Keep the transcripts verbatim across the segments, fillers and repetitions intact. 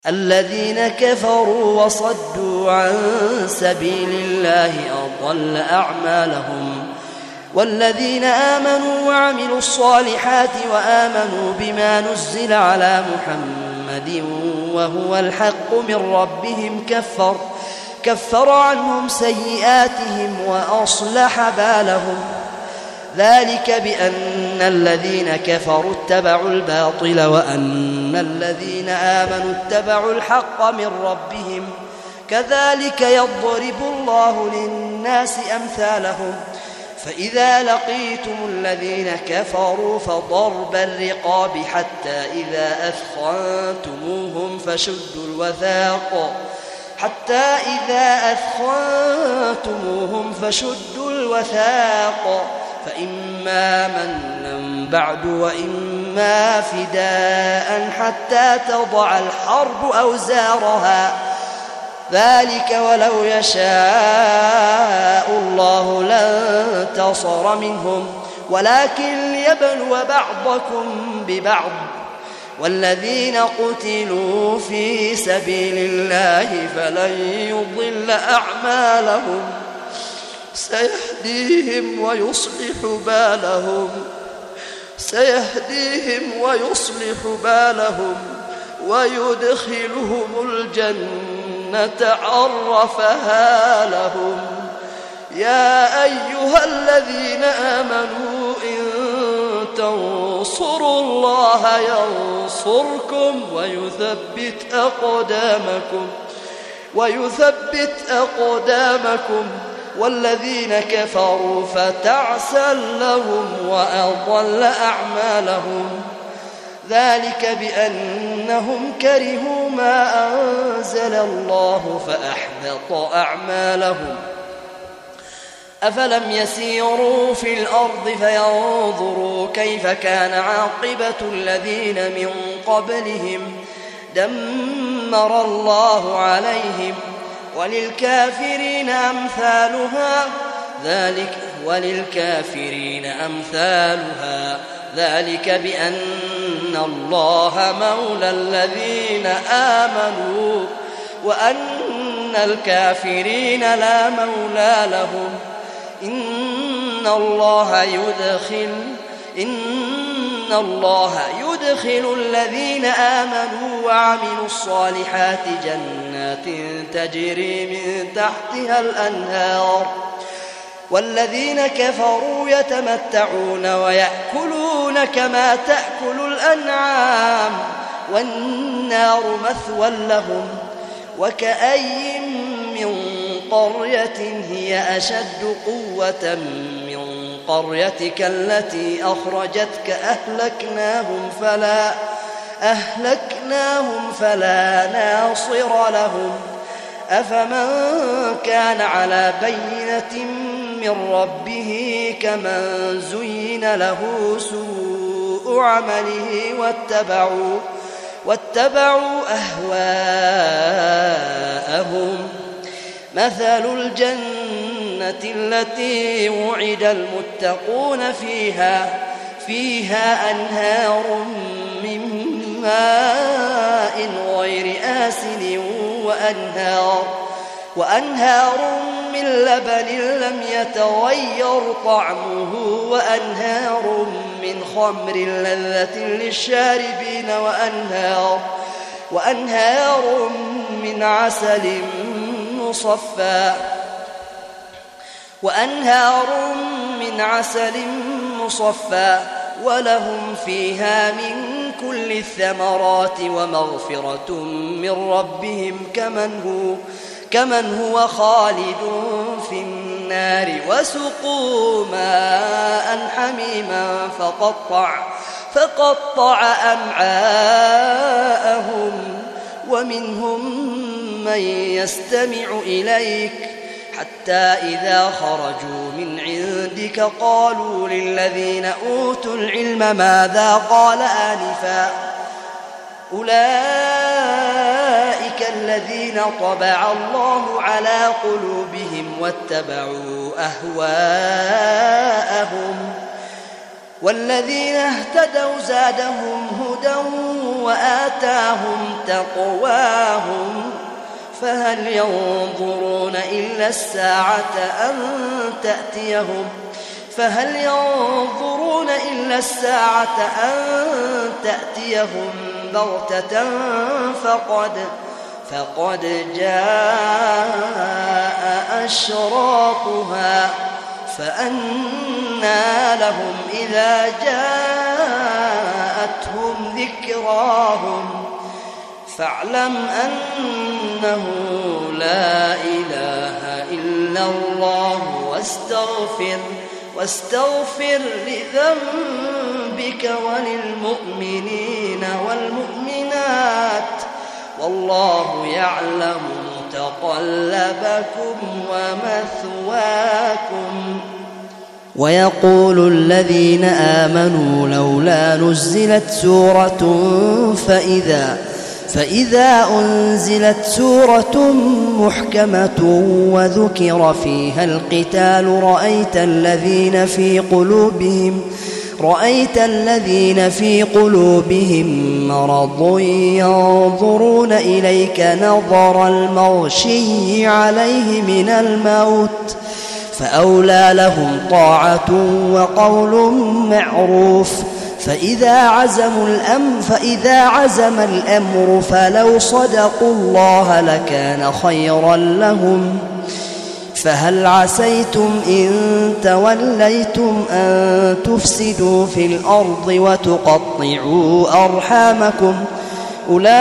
الذين كفروا وصدوا عن سبيل الله أضل أعمالهم والذين آمنوا وعملوا الصالحات وآمنوا بما نزل على محمد وهو الحق من ربهم كفر كفر عنهم سيئاتهم وأصلح بالهم ذلك بأن الذين كفروا اتبعوا الباطل وأن الذين آمنوا اتبعوا الحق من ربهم كذلك يضرب الله للناس أمثالهم فإذا لقيتم الذين كفروا فضرب الرقاب حتى إذا أثخنتموهم فشدوا الوثاق حتى إذا أثخنتموهم فشدوا الوثاق فإما منا بعد وإما فداء حتى تضع الحرب أوزارها ذلك ولو يشاء الله لانتصر منهم ولكن ليبلو بعضكم ببعض والذين قتلوا في سبيل الله فلن يضل أعمالهم سيهديهم ويصلح بالهم سيهديهم ويصلح بالهم ويدخلهم الجنة عرفها لهم يا أيها الذين آمنوا إن تنصروا الله ينصركم ويثبت أقدامكم ويثبت أقدامكم والذين كفروا فتعسا لهم وأضل أعمالهم ذلك بأنهم كرهوا ما أنزل الله فأحبط أعمالهم أفلم يسيروا في الأرض فينظروا كيف كان عاقبة الذين من قبلهم دمر الله عليهم وللكافرين أمثالها ذلك وللكافرين أمثالها ذلك بأن الله مولى الذين آمنوا وأن الكافرين لا مولى لهم إن الله يدخل إن الله يدخل الذين آمنوا وعملوا الصالحات جنات تجري من تحتها الأنهار والذين كفروا يتمتعون ويأكلون كما تأكل الأنعام والنار مثوى لهم وكأي من قرية هي أشد قوة من قريتك التي أخرجتك أهلكناهم فلا أهلكناهم فلا ناصر لهم أفمن كان على بينة من ربه كمن زين له سوء عمله واتبعوا واتبعوا أهواءهم مثل الجنة التي وعد المتقون فيها فيها أنهار من ماء غير آسن وأنهار وأنهار من لبن لم يتغير طعمه وأنهار من خمر لذة للشاربين وأنهار وأنهار من عسل مصفى وأنهار من عسل مصفى ولهم فيها من كل الثمرات ومغفرة من ربهم كمن هو كمن هو خالد في النار وسقوا ماء حميما فقطع فقطع أمعاءهم ومنهم من يستمع إليك حتى إذا خرجوا من عندك قالوا للذين أوتوا العلم ماذا قال آنفا أولئك الذين طبع الله على قلوبهم واتبعوا أهواءهم والذين اهتدوا زادهم هدى وآتاهم تقواهم فهل ينظرون إلا الساعة أن تأتيهم فهل ينظرون إلا الساعة أن تأتيهم بغتة فقد فقد جاء أشراطها فأنى لهم إذا جاءتهم ذكراهم فاعلم أنه لا إله إلا الله واستغفر واستغفر لذنبك وللمؤمنين والمؤمنات والله يعلم متقلبكم ومثواكم. ويقول الذين آمنوا لولا نزلت سورة فإذا فإذا أنزلت سورة محكمة وذكر فيها القتال رأيت الذين في قلوبهم رأيت الذين في قلوبهم مرض ينظرون إليك نظر المغشي عليه من الموت فأولى لهم طاعة وقول معروف فإذا عزموا الأمر فإذا عزم الأمر فلو صدقوا الله لكان خيرا لهم فهل عسيتم إن توليتم أن تفسدوا في الأرض وتقطعوا أرحامكم أولئك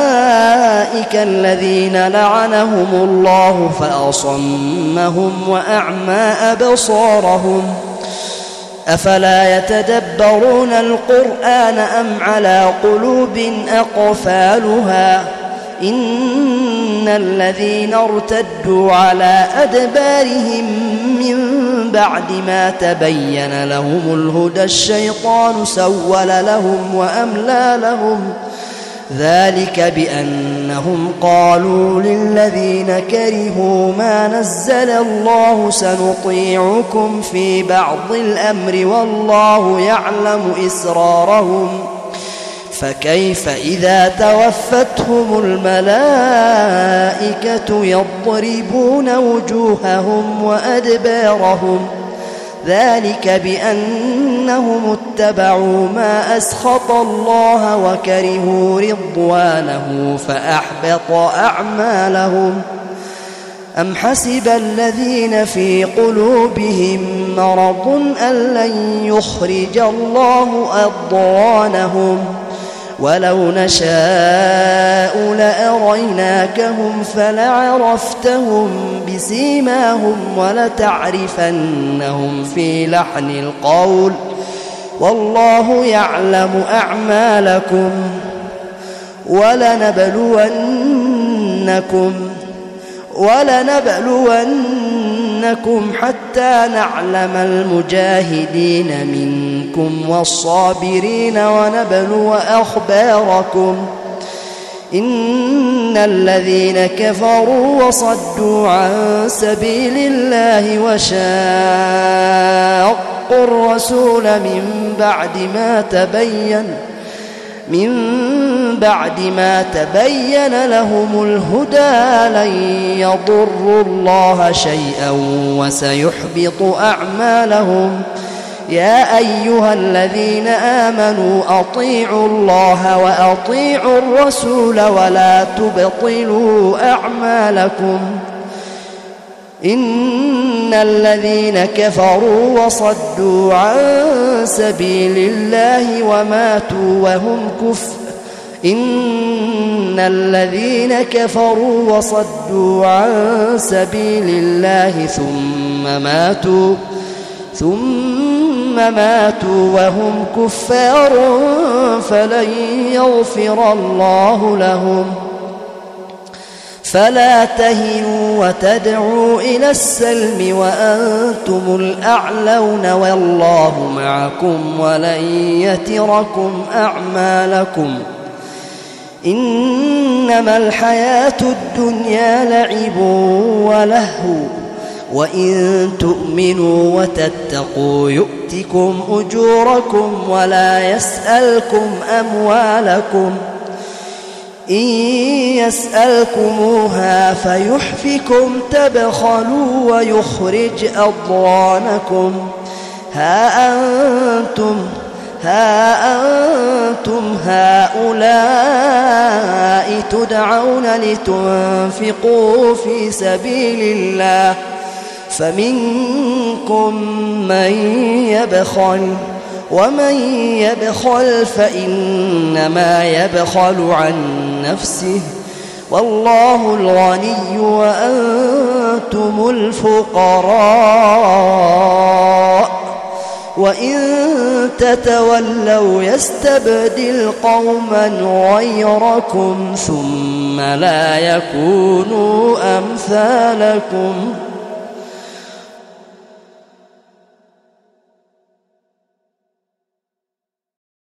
الذين لعنهم الله فأصمهم وأعمى أبصارهم أفلا يتدبرون القرآن أم على قلوب أقفالها إن الذين ارتدوا على أدبارهم من بعد ما تبين لهم الهدى الشيطان سول لهم وأملى لهم ذلك بأنهم قالوا للذين كرهوا ما نزل الله سنطيعكم في بعض الأمر والله يعلم إسرارهم فكيف إذا توفتهم الملائكة يضربون وجوههم وأدبارهم ذلك بأنهم اتبعوا ما أسخط الله وكرهوا رضوانه فأحبط أعمالهم أم حسب الذين في قلوبهم مرض أن لن يخرج الله أضغانهم ولو نشاء لأريناكهم فلعرفتهم بسيماهم ولتعرفنهم في لحن القول والله يعلم أعمالكم ولنبلونكم ولنبلونكم حتى نعلم المجاهدين منكم والصابرين ونبلو أخباركم إن الذين كفروا وصدوا عن سبيل الله وشاقوا الرسول من بعد ما تبين من بعد ما تبين لهم الهدى لن يضروا الله شيئا وسيحبط أعمالهم يا أيها الذين آمنوا أطيعوا الله وأطيعوا الرسول ولا تبطلوا أعمالكم إن الذين كفروا وصدوا عن سبيل الله وماتوا وهم كفر إن الذين كفروا وصدوا عن سبيل الله ثم ماتوا ثم ماتوا وهم كفار فلن يغفر الله لهم فلا تهنوا وتدعوا إلى السلم وأنتم الأعلون والله معكم ولن يتركم أعمالكم إنما الحياة الدنيا لعب ولهو وإن تؤمنوا وتتقوا يؤتكم أجوركم ولا يسألكم أموالكم إن يسألكموها فيحفكم تبخلوا ويخرج أضغانكم ها أنتم ها أنتم هؤلاء تدعون لتنفقوا في سبيل الله فمنكم من يبخل ومن يبخل فإنما يبخل عن نفسه والله الغني وأنتم الفقراء وإن تتولوا يستبدل قوما غيركم ثم لا يكونوا أمثالكم